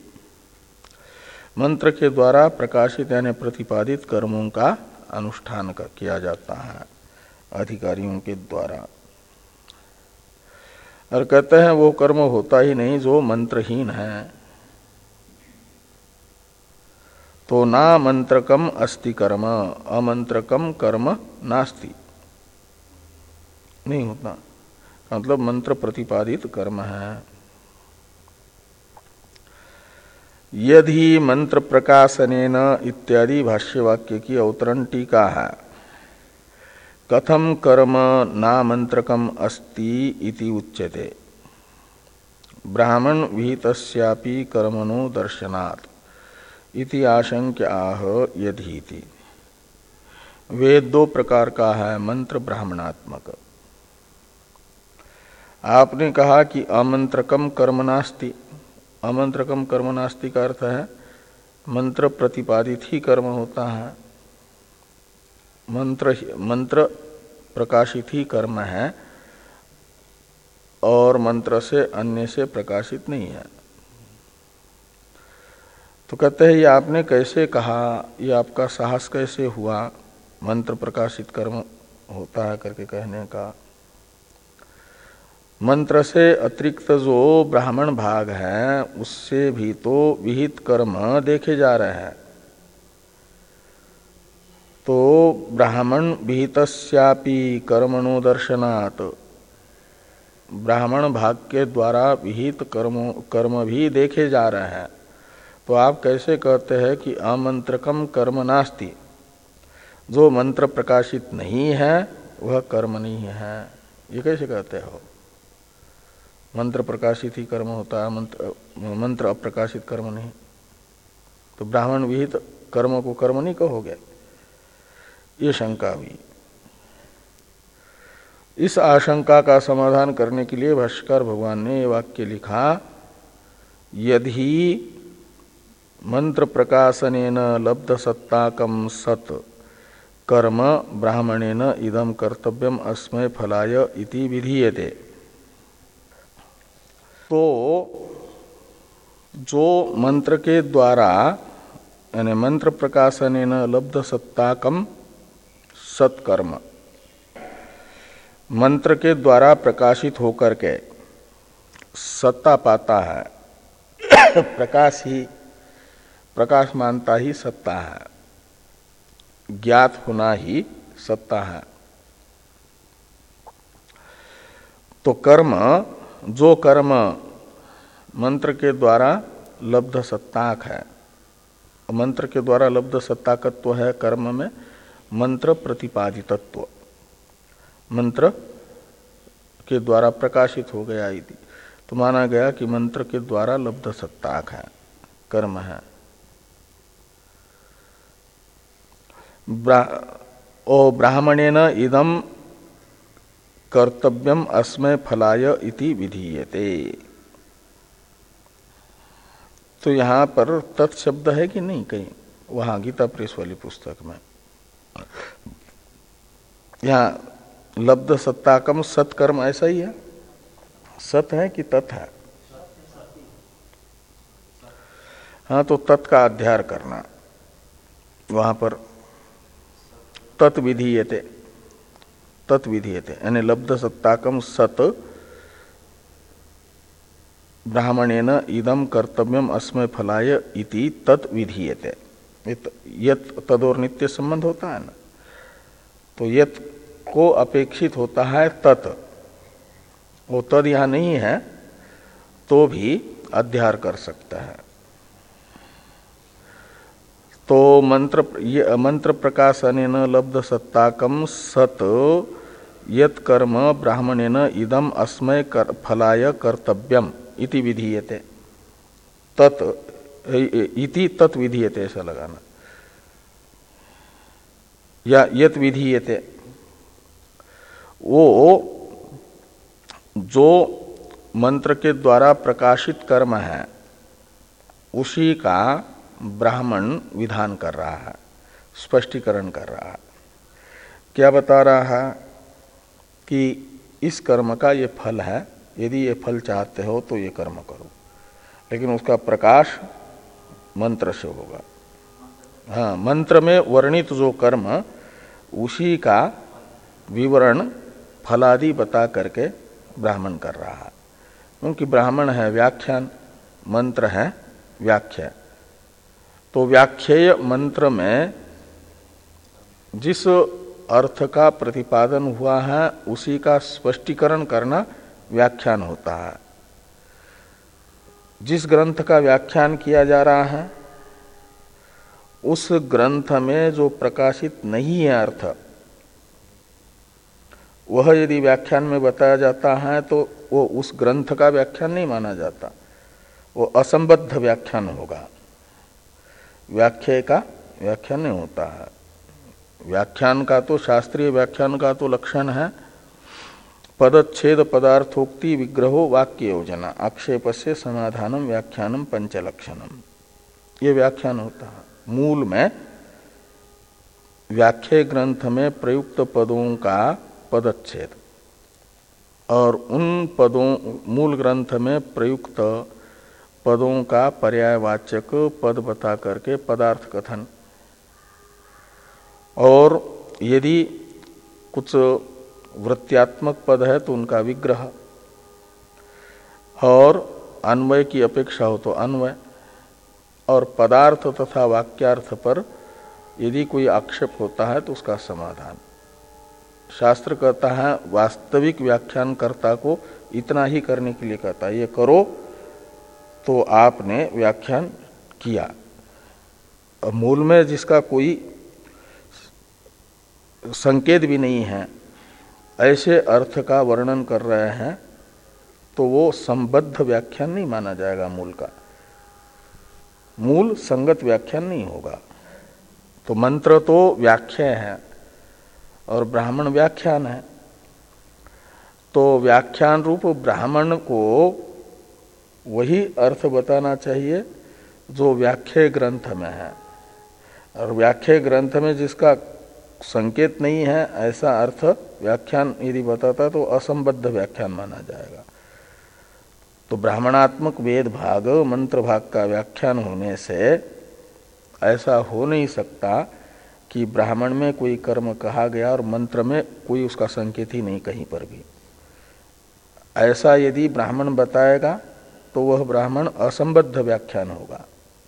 मंत्र के द्वारा प्रकाशित यानी प्रतिपादित कर्मों का अनुष्ठान किया जाता है अधिकारियों के द्वारा। और कहते हैं वो कर्म होता ही नहीं जो मंत्रहीन है। तो ना मंत्रकम अस्ति कर्म, अमंत्रकम कर्म नास्ति, नहीं होता, मतलब मंत्र प्रतिपादित कर्म है। यदि मंत्र प्रकाशनेन इत्यादि भाष्यवाक्य की अवतरण टीका है कथम कर्म ना मंत्रकम अस्ति इति उच्यते ब्राह्मण विहितस्यापि कर्मणो दर्शनात् इति आशंक्य आह यदीति। वेद दो प्रकार का है, मंत्र ब्राह्मणात्मक। आपने कहा कि अमंत्रकम कर्म नास्ति, अमंत्रकम कर्म नास्ति का अर्थ है मंत्र प्रतिपादित ही कर्म होता है, मंत्र मंत्र प्रकाशित ही कर्म है और मंत्र से अन्य से प्रकाशित नहीं है। तो कहते हैं ये आपने कैसे कहा, ये आपका साहस कैसे हुआ मंत्र प्रकाशित कर्म होता है करके कहने का। मंत्र से अतिरिक्त जो ब्राह्मण भाग है उससे भी तो विहित कर्म देखे जा रहे हैं। तो ब्राह्मण विहितस्यापि कर्मणो दर्शनात्, ब्राह्मण भाग के द्वारा विहित कर्मों कर्म भी देखे जा रहे हैं। तो आप कैसे कहते हैं कि अमंत्रकम कर्म नास्ति, जो मंत्र प्रकाशित नहीं है वह कर्म नहीं है, ये कैसे कहते हो। मंत्र प्रकाशित ही कर्म होता है, मंत्र मंत्र अप्रकाशित कर्म नहीं। तो ब्राह्मण विहित कर्म को कर्म नहीं कहोगे, ये शंका हुई। इस आशंका का समाधान करने के लिए भाष्यकार भगवान ने ये वाक्य लिखा, यदि मंत्र प्रकाशनेन लब्ध सत्ताकम सत कर्म ब्राह्मणेन इदम कर्तव्यम अस्मै फलाय इति विधीयते। तो जो मंत्र के द्वारा यानी मंत्र प्रकाशनेन लब्ध सत्ताकम सत्कर्म, मंत्र के द्वारा प्रकाशित होकर के सत्ता पाता है, प्रकाश ही प्रकाश मानता ही सत्ता है, ज्ञात होना ही सत्ता है। तो कर्म, जो कर्म मंत्र के द्वारा लब्ध सत्ताक है, मंत्र के द्वारा लब्ध सत्ताकत्व है कर्म में मंत्र प्रतिपादितत्व, मंत्र के द्वारा प्रकाशित हो गया इति, तो माना गया कि मंत्र के द्वारा लब्ध सत्ताक है, कर्म है। ब्रा, ओ ब्राह्मणेन इदम कर्तव्यम अस्मै फलाय इति विधीयते। तो यहां पर तत्शब्द है कि नहीं कहीं, वहां गीता प्रेस वाली पुस्तक में यहां लब्ध सत्ताकम सत्कर्म ऐसा ही है, सत है कि तत् है? हाँ, तो तत् का अध्यार करना, वहां पर तत् विधीयते, तत् विधीयते यानी लब्ध सत्ताकम सत ब्राह्मणेन इदम कर्तव्यम अस्मै फलाय इति तत् विधीयते। यत तद और नित्य संबंध होता है ना, तो यत को अपेक्षित होता है तत्, वो तद यहां नहीं है तो भी अध्यार कर सकता है। तो मंत्र ये मंत्र प्रकाशनेन लब्ध सत्ताकम सत यत कर्म ब्राह्मणेन इदम अस्मै कर, फलाय कर्तव्यम इति विधीयते, तत् इति तत् विधीयते ऐसा लगाना, या यत विधीयते, वो जो मंत्र के द्वारा प्रकाशित कर्म है उसी का ब्राह्मण विधान कर रहा है, स्पष्टीकरण कर रहा है। क्या बता रहा है कि इस कर्म का ये फल है, यदि ये फल चाहते हो तो ये कर्म करो, लेकिन उसका प्रकाश मंत्र से होगा। हाँ, मंत्र में वर्णित जो कर्म उसी का विवरण फलादि बता करके ब्राह्मण कर रहा है, क्योंकि ब्राह्मण है व्याख्यान, मंत्र है व्याख्या। तो व्याख्येय मंत्र में जिस अर्थ का प्रतिपादन हुआ है उसी का स्पष्टीकरण करना व्याख्यान होता है। जिस ग्रंथ का व्याख्यान किया जा रहा है उस ग्रंथ में जो प्रकाशित नहीं है अर्थ, वह यदि व्याख्यान में बताया जाता है तो वो उस ग्रंथ का व्याख्यान नहीं माना जाता, वो असंबद्ध व्याख्यान होगा, व्याख्या का व्याख्यान नहीं होता है। व्याख्यान का तो, शास्त्रीय व्याख्यान का तो लक्षण है पदच्छेद पदार्थोक्ति विग्रहो वाक्य योजना आक्षेपस्य समाधानम व्याख्यानम पंचलक्षणम, ये व्याख्यान होता है। मूल में व्याख्या ग्रंथ में प्रयुक्त पदों का पदच्छेद और उन पदों, मूल ग्रंथ में प्रयुक्त पदों का पर्यायवाचक पद बता करके पदार्थ कथन, और यदि कुछ वृत्त्यात्मक पद है तो उनका विग्रह, और अन्वय की अपेक्षा हो तो अन्वय, और पदार्थ तथा वाक्यार्थ पर यदि कोई आक्षेप होता है तो उसका समाधान। शास्त्र कहता है वास्तविक व्याख्यानकर्ता को इतना ही करने के लिए कहता है, ये करो तो आपने व्याख्यान किया। और मूल में जिसका कोई संकेत भी नहीं है ऐसे अर्थ का वर्णन कर रहे हैं तो वो संबद्ध व्याख्यान नहीं माना जाएगा, मूल का मूल संगत व्याख्यान नहीं होगा। तो मंत्र तो व्याख्या है और ब्राह्मण व्याख्यान है, तो व्याख्यान रूप ब्राह्मण को वही अर्थ बताना चाहिए जो व्याख्या ग्रंथ में है, और व्याख्या ग्रंथ में जिसका संकेत नहीं है ऐसा अर्थ व्याख्यान यदि बताता तो असंबद्ध व्याख्यान माना जाएगा। तो ब्राह्मणात्मक वेद भाग मंत्र भाग का व्याख्यान होने से ऐसा हो नहीं सकता कि ब्राह्मण में कोई कर्म कहा गया और मंत्र में कोई उसका संकेत ही नहीं कहीं पर भी। ऐसा यदि ब्राह्मण बताएगा तो वह ब्राह्मण असंबद्ध व्याख्यान होगा।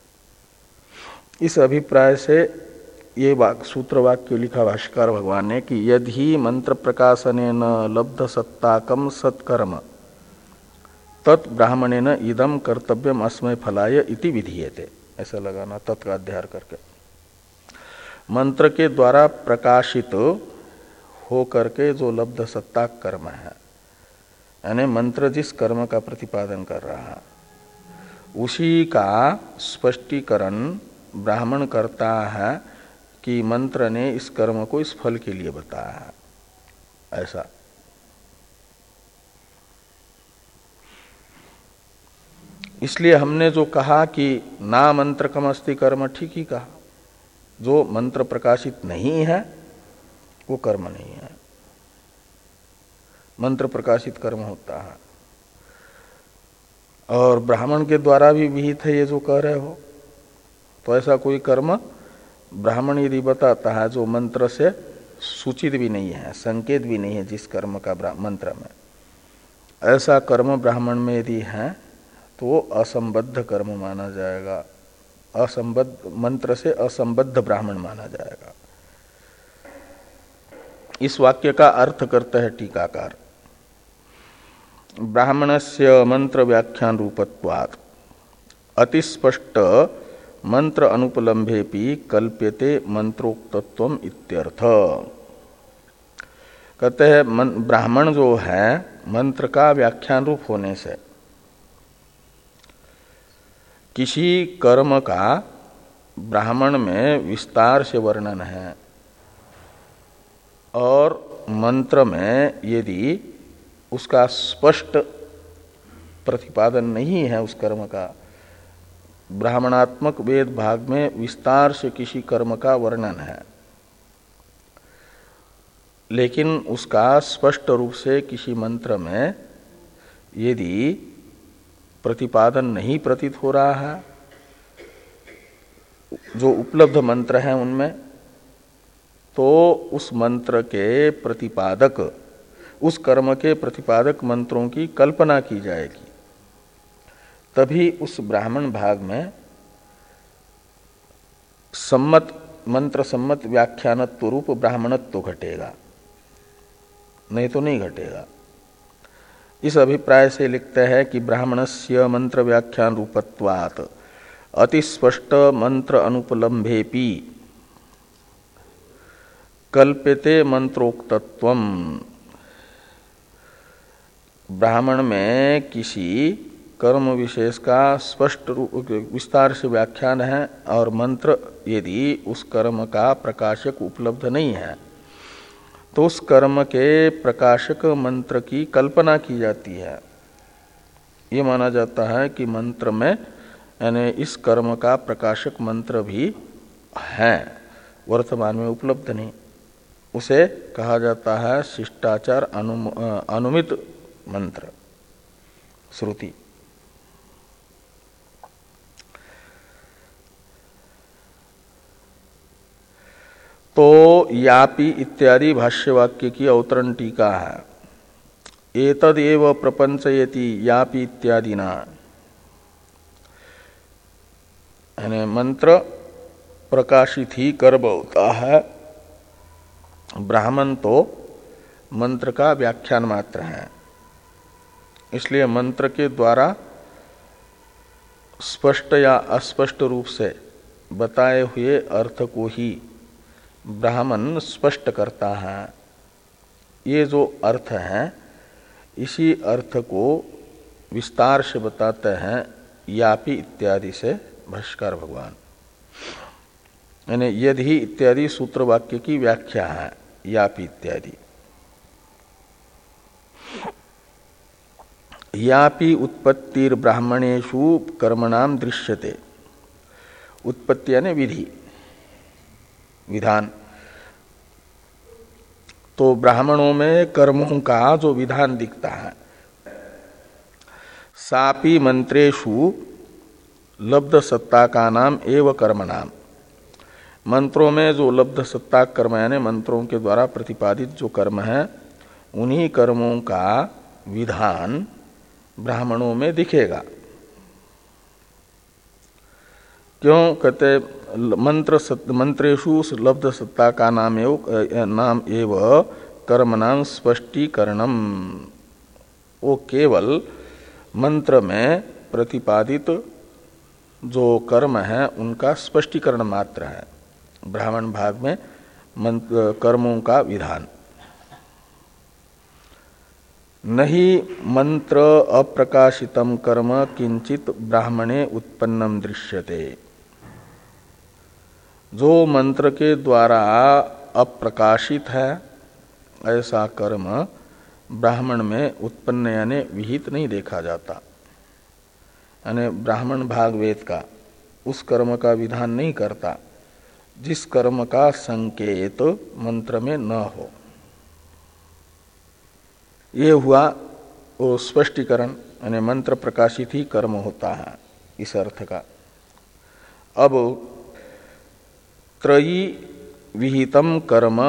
इस अभिप्राय से ये वाक सूत्र वाक्य लिखा भाष्यकार भगवान ने कि यदि मंत्र प्रकाशनेन लब्ध सत्ताकम सत्कर्म तत् ब्राह्मणेन इदम कर्तव्यम अस्मय फलाय इति विधीयते। ऐसा लगाना तत् का अध्याय करके। मंत्र के द्वारा प्रकाशित हो करके जो लब्ध सत्ता कर्म है, यानी मंत्र जिस कर्म का प्रतिपादन कर रहा है उसी का स्पष्टीकरण ब्राह्मण करता है कि मंत्र ने इस कर्म को इस फल के लिए बताया है। ऐसा इसलिए हमने जो कहा कि ना मंत्रकम अस्ति कर्म, ठीक ही कहा। जो मंत्र प्रकाशित नहीं है वो कर्म नहीं है, मंत्र प्रकाशित कर्म होता है। और ब्राह्मण के द्वारा भी विहित है ये जो कह रहे हो, तो ऐसा कोई कर्म ब्राह्मण यदि बताता है जो मंत्र से सूचित भी नहीं है, संकेत भी नहीं है जिस कर्म का मंत्र में, ऐसा कर्म ब्राह्मण में यदि है तो वो असंबद्ध कर्म माना जाएगा। असंबद्ध मंत्र से असंबद्ध ब्राह्मण माना जाएगा। इस वाक्य का अर्थ करते हैं टीकाकार, ब्राह्मणस्य मंत्र व्याख्यान रूपत्वात् अतिस्पष्ट मंत्र अनुपलम्भेपि कल्प्यते मंत्रोक्तत्वम इत्यर्थ। कहते हैं ब्राह्मण जो है मंत्र का व्याख्यान रूप होने से किसी कर्म का ब्राह्मण में विस्तार से वर्णन है और मंत्र में यदि उसका स्पष्ट प्रतिपादन नहीं है उस कर्म का, ब्राह्मणात्मक वेद भाग में विस्तार से किसी कर्म का वर्णन है लेकिन उसका स्पष्ट रूप से किसी मंत्र में यदि प्रतिपादन नहीं प्रतीत हो रहा है, जो उपलब्ध मंत्र हैं उनमें, तो उस मंत्र के प्रतिपादक, उस कर्म के प्रतिपादक मंत्रों की कल्पना की जाएगी, तभी उस ब्राह्मण भाग में सम्मत मंत्र सम्मत व्याख्यानत्व रूप ब्राह्मणत्व घटेगा, नहीं तो नहीं घटेगा। इस अभिप्राय से लिखते हैं कि ब्राह्मणस्य मंत्र व्याख्यान रूपत्वात् अतिस्पष्ट मंत्र अनुपलम्भेपि कल्प्यते मंत्रोक्तत्वम। ब्राह्मण में किसी कर्म विशेष का स्पष्ट रूप विस्तार से व्याख्यान है और मंत्र यदि उस कर्म का प्रकाशक उपलब्ध नहीं है तो उस कर्म के प्रकाशक मंत्र की कल्पना की जाती है। ये माना जाता है कि मंत्र में यानी इस कर्म का प्रकाशक मंत्र भी है, वर्तमान में उपलब्ध नहीं, उसे कहा जाता है शिष्टाचार अनु, अनुमित मंत्र श्रुति। तो यापि इत्यादि भाष्यवाक्य की अवतरण टीका है। एतद एव प्रपंचयति यापि इत्यादि ना, यानी मंत्र प्रकाशित ही कर्म होता है, ब्राह्मण तो मंत्र का व्याख्यान मात्र है। इसलिए मंत्र के द्वारा स्पष्ट या अस्पष्ट रूप से बताए हुए अर्थ को ही ब्राह्मण स्पष्ट करता है। ये जो अर्थ है इसी अर्थ को विस्तार से बताते हैं यापि इत्यादि से भाष्यकार भगवान, यानी यदि इत्यादि सूत्र वाक्य की व्याख्या है यापि इत्यादि। यापि उत्पत्तिर ब्राह्मणेषु कर्मणाम दृश्यते, उत्पत्ति यानी विधि विधान, तो ब्राह्मणों में कर्मों का जो विधान दिखता है, सापि मंत्रेषु लब्ध सत्ता का नाम एवं कर्म नाम, मंत्रों में जो लब्ध सत्ता कर्म यानी मंत्रों के द्वारा प्रतिपादित जो कर्म है उन्हीं कर्मों का विधान ब्राह्मणों में दिखेगा। क्यों कहते मंत्र सत, मंत्रेषु लब्ध सत्ता का नाम एव नाम एव कर्मणां स्पष्टीकरणम। वो केवल मंत्र में प्रतिपादित जो कर्म है उनका स्पष्टीकरण मात्र है। ब्राह्मण भाग में मंत्र कर्मों का विधान नहीं। मंत्र अप्रकाशितम कर्म किंचित ब्राह्मणे उत्पन्नम दृश्यते। जो मंत्र के द्वारा अप्रकाशित है ऐसा कर्म ब्राह्मण में उत्पन्न यानी विहित नहीं देखा जाता। यानी ब्राह्मण भाग वेद का उस कर्म का विधान नहीं करता जिस कर्म का संकेत मंत्र में न हो। ये हुआ वो स्पष्टीकरण, यानी मंत्र प्रकाशित ही कर्म होता है इस अर्थ का। अब त्रयी विहितम कर्म,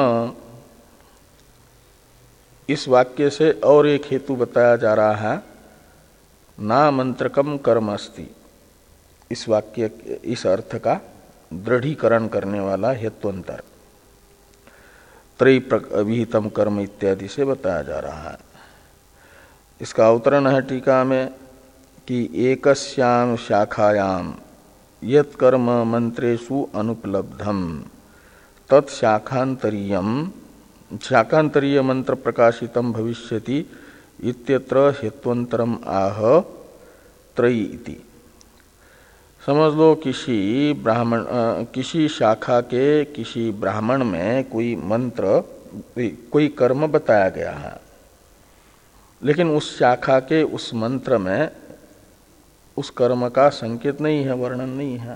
इस वाक्य से और एक हेतु बताया जा रहा है, ना मंत्रकम कर्म अस्ति। इस वाक्य इस अर्थ का दृढ़ीकरण करने वाला हेतुअंतर त्रयी विहितम कर्म इत्यादि से बताया जा रहा है। इसका अवतरण है टीका में कि एकस्याम शाखायाम यत् कर्म मंत्रेषु अनुपलब्धम तत्शाखांतरीयम शाखांतरीय मंत्र प्रकाशितम भविष्यति इत्यत्र हेत्वंतरम आह त्रयी इति। समझ लो किसी ब्राह्मण किसी शाखा के किसी ब्राह्मण में कोई मंत्र कोई कर्म बताया गया है, लेकिन उस शाखा के उस मंत्र में उस कर्म का संकेत नहीं है, वर्णन नहीं है,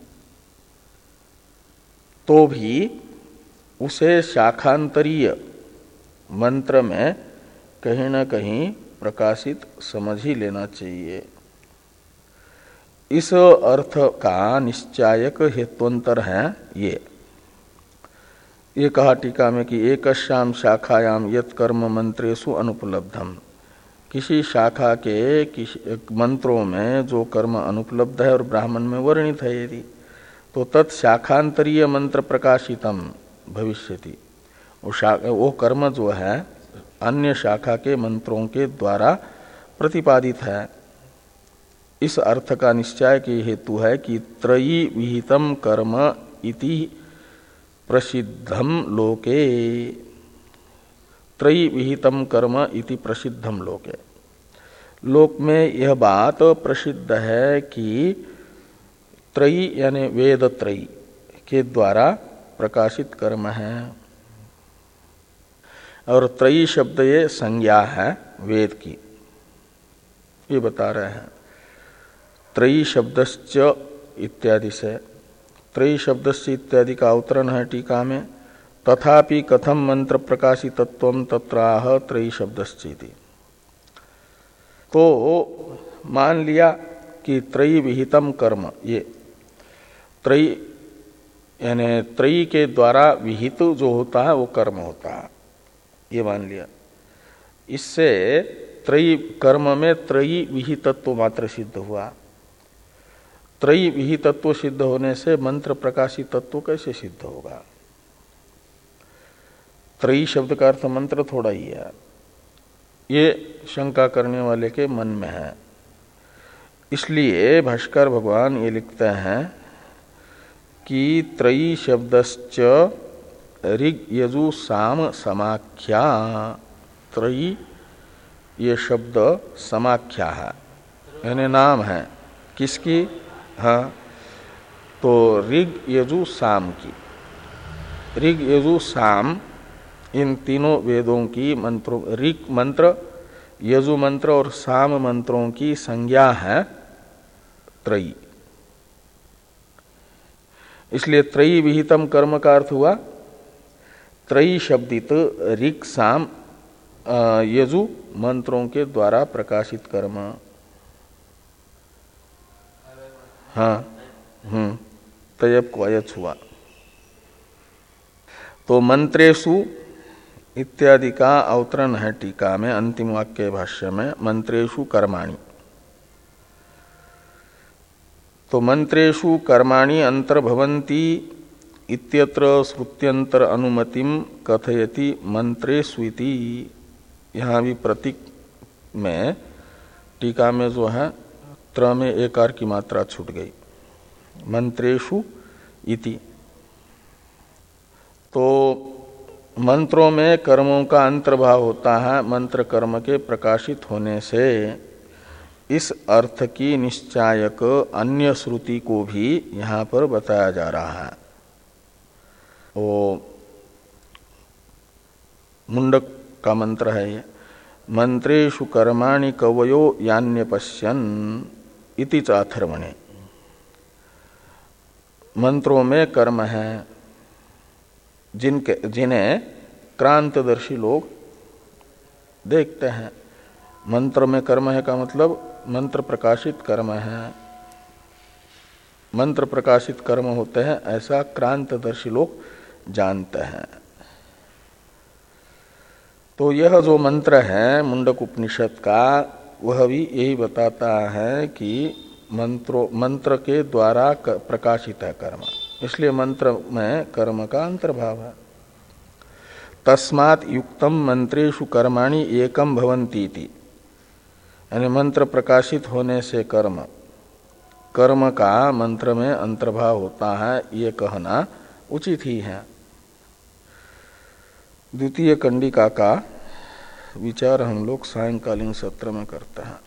तो भी उसे शाखांतरीय मंत्र में कहीं न कहीं प्रकाशित समझ ही लेना चाहिए। इस अर्थ का निश्चायक हेत्वंतर है ये ये कहा टीका में कि एकस्याम शाखायाम यत् कर्म मंत्रेषु अनुपलब्धम, किसी शाखा के किसी मंत्रों में जो कर्म अनुपलब्ध है और ब्राह्मण में वर्णित है यदि, तो तत्शाखांतरीय मंत्र प्रकाशितम भविष्यति। वो, वो कर्म जो है अन्य शाखा के मंत्रों के द्वारा प्रतिपादित है। इस अर्थ का निश्चय के हेतु है कि त्रयी विहितम कर्म इति प्रसिद्धम लोके। त्रयी विहितम कर्म इति प्रसिद्धम लोके, लोक में यह बात प्रसिद्ध है कि त्रयी यानी वेद त्रयी के द्वारा प्रकाशित कर्म है। और त्रयी शब्द ये संज्ञा है वेद की, ये बता रहे हैं। त्रयी शब्दश्च इत्यादि से, त्रयी शब्दश्च इत्यादि का अवतरण है टीका में, तथापि कथम मंत्र प्रकाशितत्वम तत्राह त्रयी शब्दश्च इति। तो मान लिया कि त्रयी विहितम कर्म, ये त्रयी यानी त्रयी के द्वारा विहित जो होता है वो कर्म होता है, ये मान लिया। इससे त्रयी कर्म में त्रयी विहितत्व मात्र सिद्ध हुआ। त्रयी विहितत्व सिद्ध होने से मंत्र प्रकाशित तत्व कैसे सिद्ध होगा? त्रयी शब्द का अर्थ मंत्र थोड़ा ही है, ये शंका करने वाले के मन में है। इसलिए भाष्कर भगवान ये लिखते हैं कि त्रयी शब्दश्च ऋग यजु साम समाख्या। त्रयी ये शब्द समाख्या है, यानी नाम है किसकी? हाँ, तो ऋग यजु साम की। ऋग यजु साम इन तीनों वेदों की मंत्रों, ऋग मंत्र, यजु मंत्र और साम मंत्रों की संज्ञा है त्रयी। इसलिए त्रयी विहितम कर्म का अर्थ हुआ त्रयी शब्दित ऋग साम यजु मंत्रों के द्वारा प्रकाशित कर्म। हाँ, हम्म तयब को अयच हुआ। तो मंत्रेषु इत्यादि का अवतरण है टीका में, अंतिम वाक्य भाष्य में, मंत्रेषु कर्माणि। तो मंत्रेषु कर्माणि अंतर्भवन्ति इत्यत्र श्रुत्यंतर अनुमतिम कथयति मंत्रेष्विति। यहाँ भी प्रतीक में टीका में जो है त्र में एकार की मात्रा छूट गई, मंत्रेषु इति। तो मंत्रों में कर्मों का अंतर्भाव होता है मंत्र कर्म के प्रकाशित होने से। इस अर्थ की निश्चायक अन्य श्रुति को भी यहाँ पर बताया जा रहा है। वो मुंडक का मंत्र है ये, मंत्रेषु कर्माणि कवयो यान्यपश्यन् इति चाथर्वणे। मंत्रों में कर्म है जिनके जिन्हें क्रांतदर्शी लोग देखते हैं। मंत्र में कर्म है का मतलब मंत्र प्रकाशित कर्म है, मंत्र प्रकाशित कर्म होते हैं ऐसा क्रांतदर्शी लोग जानते हैं। तो यह जो मंत्र है मुंडक उपनिषद का, वह भी यही बताता है कि मंत्रों मंत्र के द्वारा प्रकाशित है कर्म, इसलिए मंत्र में कर्म का अंतर्भाव है। तस्मात् युक्तम मंत्रेषु कर्माणि एकम भवन्तीति, यानी मंत्र प्रकाशित होने से कर्म कर्म का मंत्र में अंतर्भाव होता है, ये कहना उचित ही है। द्वितीय कंडिका का विचार हम लोग सायंकालीन सत्र में करते हैं।